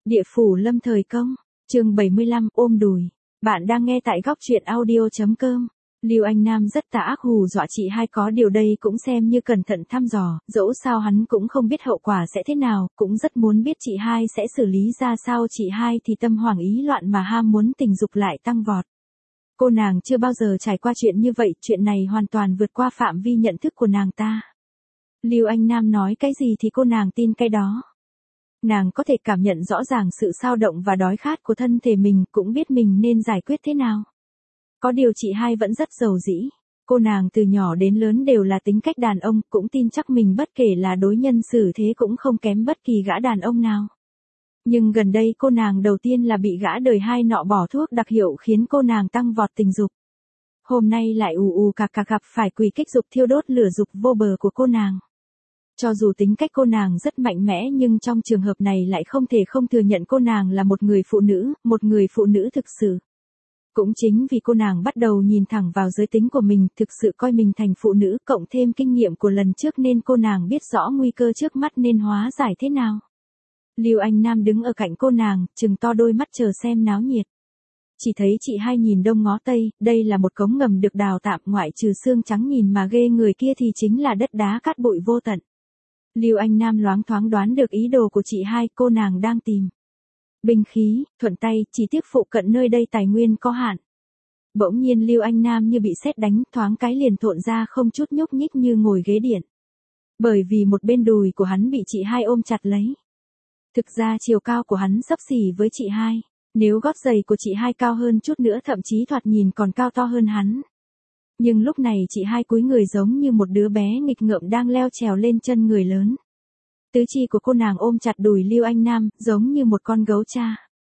Địa phủ lâm thời công, chương 75, ôm đùi. Bạn đang nghe tại góc truyện audio.com. Lưu Anh Nam rất tà ác hù dọa chị hai, có điều đây cũng xem như cẩn thận thăm dò, dẫu sao hắn cũng không biết hậu quả sẽ thế nào, cũng rất muốn biết chị hai sẽ xử lý ra sao. Chị hai thì tâm hoảng ý loạn mà ham muốn tình dục lại tăng vọt. Cô nàng chưa bao giờ trải qua chuyện như vậy, chuyện này hoàn toàn vượt qua phạm vi nhận thức của nàng ta. Lưu Anh Nam nói cái gì thì cô nàng tin cái đó. Nàng có thể cảm nhận rõ ràng sự xao động và đói khát của thân thể mình, cũng biết mình nên giải quyết thế nào. Có điều chị hai vẫn rất giàu dĩ. Cô nàng từ nhỏ đến lớn đều là tính cách đàn ông, cũng tin chắc mình bất kể là đối nhân xử thế cũng không kém bất kỳ gã đàn ông nào. Nhưng gần đây cô nàng đầu tiên là bị gã đời hai nọ bỏ thuốc đặc hiệu khiến cô nàng tăng vọt tình dục. Hôm nay lại ù cạc gặp phải quỷ kích dục thiêu đốt lửa dục vô bờ của cô nàng. Cho dù tính cách cô nàng rất mạnh mẽ, nhưng trong trường hợp này lại không thể không thừa nhận cô nàng là một người phụ nữ thực sự. Cũng chính vì cô nàng bắt đầu nhìn thẳng vào giới tính của mình, thực sự coi mình thành phụ nữ, cộng thêm kinh nghiệm của lần trước nên cô nàng biết rõ nguy cơ trước mắt nên hóa giải thế nào. Lưu Anh Nam đứng ở cạnh cô nàng, trừng to đôi mắt chờ xem náo nhiệt. Chỉ thấy chị hai nhìn đông ngó tây, đây là một cống ngầm được đào tạm, ngoại trừ xương trắng nhìn mà ghê người kia thì chính là đất đá cát bụi vô tận. Lưu Anh Nam loáng thoáng đoán được ý đồ của chị hai, cô nàng đang tìm binh khí, thuận tay, chỉ tiếc phụ cận nơi đây tài nguyên có hạn. Bỗng nhiên Lưu Anh Nam như bị sét đánh, thoáng cái liền thộn ra không chút nhúc nhích như ngồi ghế điện. Bởi vì một bên đùi của hắn bị chị hai ôm chặt lấy. Thực ra chiều cao của hắn xấp xỉ với chị hai, nếu gót giày của chị hai cao hơn chút nữa thậm chí thoạt nhìn còn cao to hơn hắn. Nhưng lúc này chị hai cúi người giống như một đứa bé nghịch ngợm đang leo trèo lên chân người lớn. Tứ chi của cô nàng ôm chặt đùi Lưu Anh Nam, giống như một con gấu cha.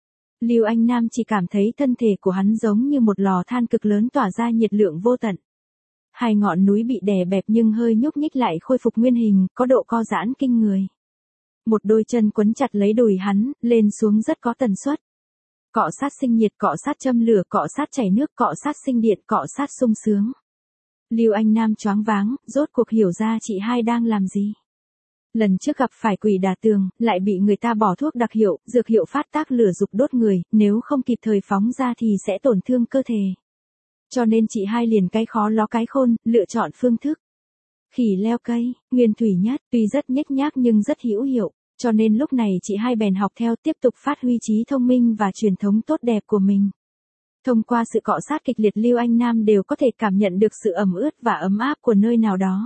Lưu Anh Nam chỉ cảm thấy thân thể của hắn giống như một lò than cực lớn tỏa ra nhiệt lượng vô tận. Hai ngọn núi bị đè bẹp nhưng hơi nhúc nhích lại khôi phục nguyên hình, có độ co giãn kinh người. Một đôi chân quấn chặt lấy đùi hắn, lên xuống rất có tần suất. Cọ sát sinh nhiệt, cọ sát châm lửa, cọ sát chảy nước, cọ sát sinh điện, cọ sát sung sướng. Lưu Anh Nam choáng váng, rốt cuộc hiểu ra chị hai đang làm gì. Lần trước gặp phải quỷ đả tường, lại bị người ta bỏ thuốc đặc hiệu, dược hiệu phát tác lửa dục đốt người, nếu không kịp thời phóng ra thì sẽ tổn thương cơ thể. Cho nên chị hai liền cái khó ló cái khôn, lựa chọn phương thức khỉ leo cây, nguyên thủy nhất, tuy rất nhếch nhác nhưng rất hữu hiệu. Cho nên lúc này chị hai bèn học theo, tiếp tục phát huy trí thông minh và truyền thống tốt đẹp của mình. Thông qua sự cọ sát kịch liệt, Lưu Anh Nam đều có thể cảm nhận được sự ẩm ướt và ấm áp của nơi nào đó.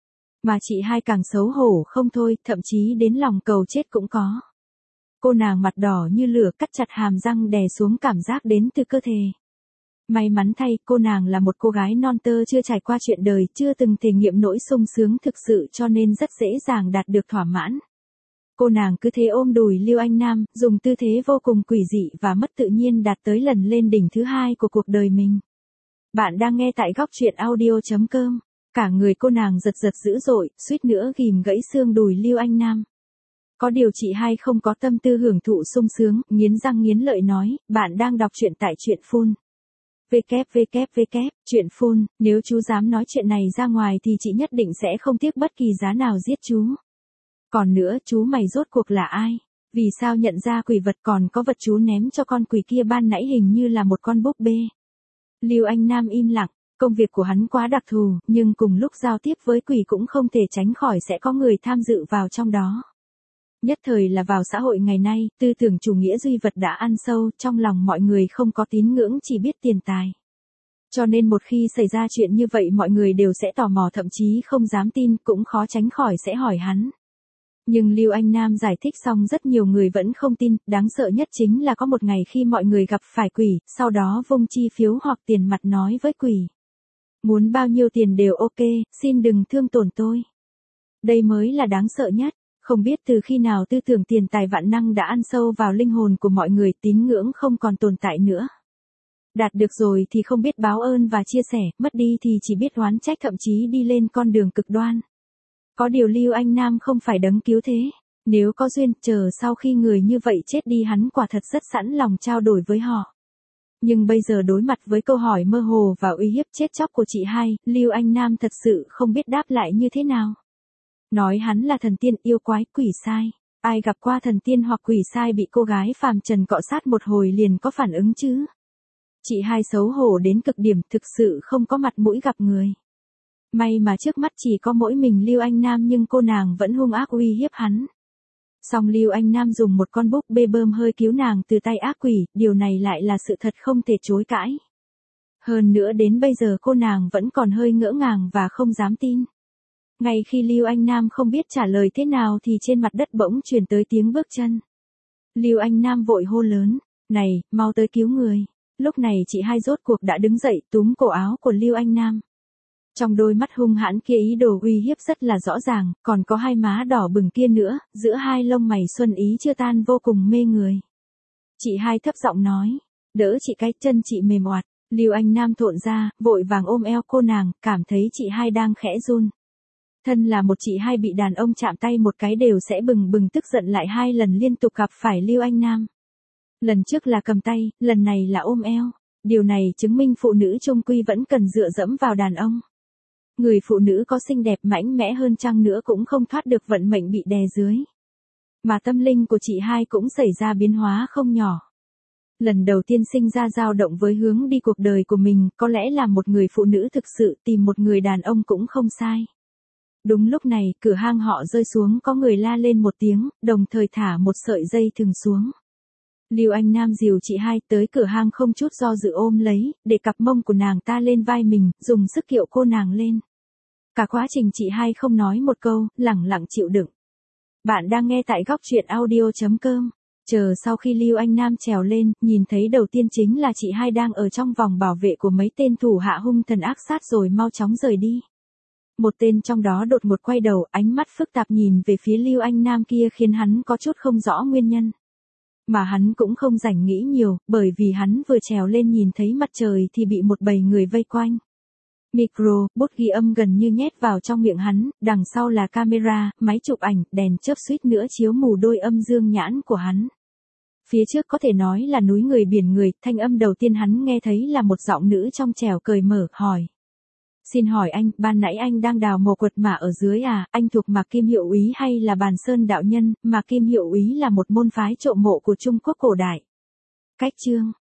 Mà chị hai càng xấu hổ không thôi, thậm chí đến lòng cầu chết cũng có. Cô nàng mặt đỏ như lửa, cắt chặt hàm răng đè xuống cảm giác đến từ cơ thể. May mắn thay, cô nàng là một cô gái non tơ chưa trải qua chuyện đời, chưa từng thể nghiệm nỗi sung sướng thực sự, cho nên rất dễ dàng đạt được thỏa mãn. Cô nàng cứ thế ôm đùi Lưu Anh Nam, dùng tư thế vô cùng quỷ dị và mất tự nhiên đạt tới lần lên đỉnh thứ hai của cuộc đời mình. Bạn đang nghe tại góc truyện audio.com. Cả người cô nàng giật dữ dội, suýt nữa ghim gãy xương đùi Lưu Anh Nam. Có điều chị hai không có tâm tư hưởng thụ sung sướng, nghiến răng nghiến lợi nói, bạn đang đọc truyện tại truyện phun. Truyện phun, nếu chú dám nói chuyện này ra ngoài thì chị nhất định sẽ không tiếc bất kỳ giá nào giết chú. Còn nữa, chú mày rốt cuộc là ai? Vì sao nhận ra quỷ vật, còn có vật chú ném cho con quỷ kia ban nãy hình như là một con búp bê. Lưu Anh Nam im lặng, công việc của hắn quá đặc thù, nhưng cùng lúc giao tiếp với quỷ cũng không thể tránh khỏi sẽ có người tham dự vào trong đó. Nhất thời là vào xã hội ngày nay, tư tưởng chủ nghĩa duy vật đã ăn sâu, trong lòng mọi người không có tín ngưỡng, chỉ biết tiền tài. Cho nên một khi xảy ra chuyện như vậy mọi người đều sẽ tò mò, thậm chí không dám tin, cũng khó tránh khỏi sẽ hỏi hắn. Nhưng Lưu Anh Nam giải thích xong rất nhiều người vẫn không tin, đáng sợ nhất chính là có một ngày khi mọi người gặp phải quỷ, sau đó vung chi phiếu hoặc tiền mặt nói với quỷ. Muốn bao nhiêu tiền đều ok, xin đừng thương tổn tôi. Đây mới là đáng sợ nhất, không biết từ khi nào tư tưởng tiền tài vạn năng đã ăn sâu vào linh hồn của mọi người, tín ngưỡng không còn tồn tại nữa. Đạt được rồi thì không biết báo ơn và chia sẻ, mất đi thì chỉ biết oán trách, thậm chí đi lên con đường cực đoan. Có điều Lưu Anh Nam không phải đấng cứu thế. Nếu có duyên, chờ sau khi người như vậy chết đi hắn quả thật rất sẵn lòng trao đổi với họ. Nhưng bây giờ đối mặt với câu hỏi mơ hồ và uy hiếp chết chóc của chị hai, Lưu Anh Nam thật sự không biết đáp lại như thế nào. Nói hắn là thần tiên, yêu quái, quỷ sai. Ai gặp qua thần tiên hoặc quỷ sai bị cô gái phàm trần cọ sát một hồi liền có phản ứng chứ? Chị hai xấu hổ đến cực điểm, thực sự không có mặt mũi gặp người. May mà trước mắt chỉ có mỗi mình Lưu Anh Nam nhưng cô nàng vẫn hung ác uy hiếp hắn. Song Lưu Anh Nam dùng một con búp bê bơm hơi cứu nàng từ tay ác quỷ, điều này lại là sự thật không thể chối cãi. Hơn nữa đến bây giờ cô nàng vẫn còn hơi ngỡ ngàng và không dám tin. Ngay khi Lưu Anh Nam không biết trả lời thế nào thì trên mặt đất bỗng truyền tới tiếng bước chân. Lưu Anh Nam vội hô lớn, này, mau tới cứu người. Lúc này chị hai rốt cuộc đã đứng dậy túm cổ áo của Lưu Anh Nam. Trong đôi mắt hung hãn kia ý đồ uy hiếp rất là rõ ràng, còn có hai má đỏ bừng kia nữa, giữa hai lông mày xuân ý chưa tan vô cùng mê người. Chị hai thấp giọng nói, đỡ chị, cái chân chị mềm oạt. Lưu Anh Nam thộn ra, vội vàng ôm eo cô nàng, cảm thấy chị hai đang khẽ run. Thân là một chị hai bị đàn ông chạm tay một cái đều sẽ bừng bừng tức giận, lại 2 lần liên tục gặp phải Lưu Anh Nam. Lần trước là cầm tay, lần này là ôm eo. Điều này chứng minh phụ nữ chung quy vẫn cần dựa dẫm vào đàn ông. Người phụ nữ có xinh đẹp mạnh mẽ hơn chăng nữa cũng không thoát được vận mệnh bị đè dưới. Mà tâm linh của chị hai cũng xảy ra biến hóa không nhỏ. Lần đầu tiên sinh ra dao động với hướng đi cuộc đời của mình, có lẽ là một người phụ nữ thực sự tìm một người đàn ông cũng không sai. Đúng lúc này, cửa hang họ rơi xuống, có người la lên một tiếng, đồng thời thả một sợi dây thừng xuống. Lưu Anh Nam dìu chị hai tới cửa hang không chút do dự ôm lấy, để cặp mông của nàng ta lên vai mình, dùng sức kiệu cô nàng lên. Cả quá trình chị hai không nói một câu, lẳng lặng chịu đựng. Bạn đang nghe tại góc truyện audio.com. Chờ sau khi Lưu Anh Nam trèo lên, nhìn thấy đầu tiên chính là chị hai đang ở trong vòng bảo vệ của mấy tên thủ hạ hung thần ác sát rồi mau chóng rời đi. Một tên trong đó đột ngột quay đầu, ánh mắt phức tạp nhìn về phía Lưu Anh Nam kia khiến hắn có chút không rõ nguyên nhân. Mà hắn cũng không rảnh nghĩ nhiều, bởi vì hắn vừa trèo lên nhìn thấy mặt trời thì bị một bầy người vây quanh. Micro, bút ghi âm gần như nhét vào trong miệng hắn, đằng sau là camera, máy chụp ảnh, đèn chớp suýt nữa chiếu mù đôi âm dương nhãn của hắn. Phía trước có thể nói là núi người biển người, thanh âm đầu tiên hắn nghe thấy là một giọng nữ trong trẻo cởi mở, hỏi. Xin hỏi anh, ban nãy anh đang đào mồ quật mả ở dưới à, anh thuộc Mạc Kim Hiệu Úy hay là Bàn Sơn đạo nhân? Mạc Kim Hiệu Úy là một môn phái trộm mộ của Trung Quốc cổ đại. Cách chương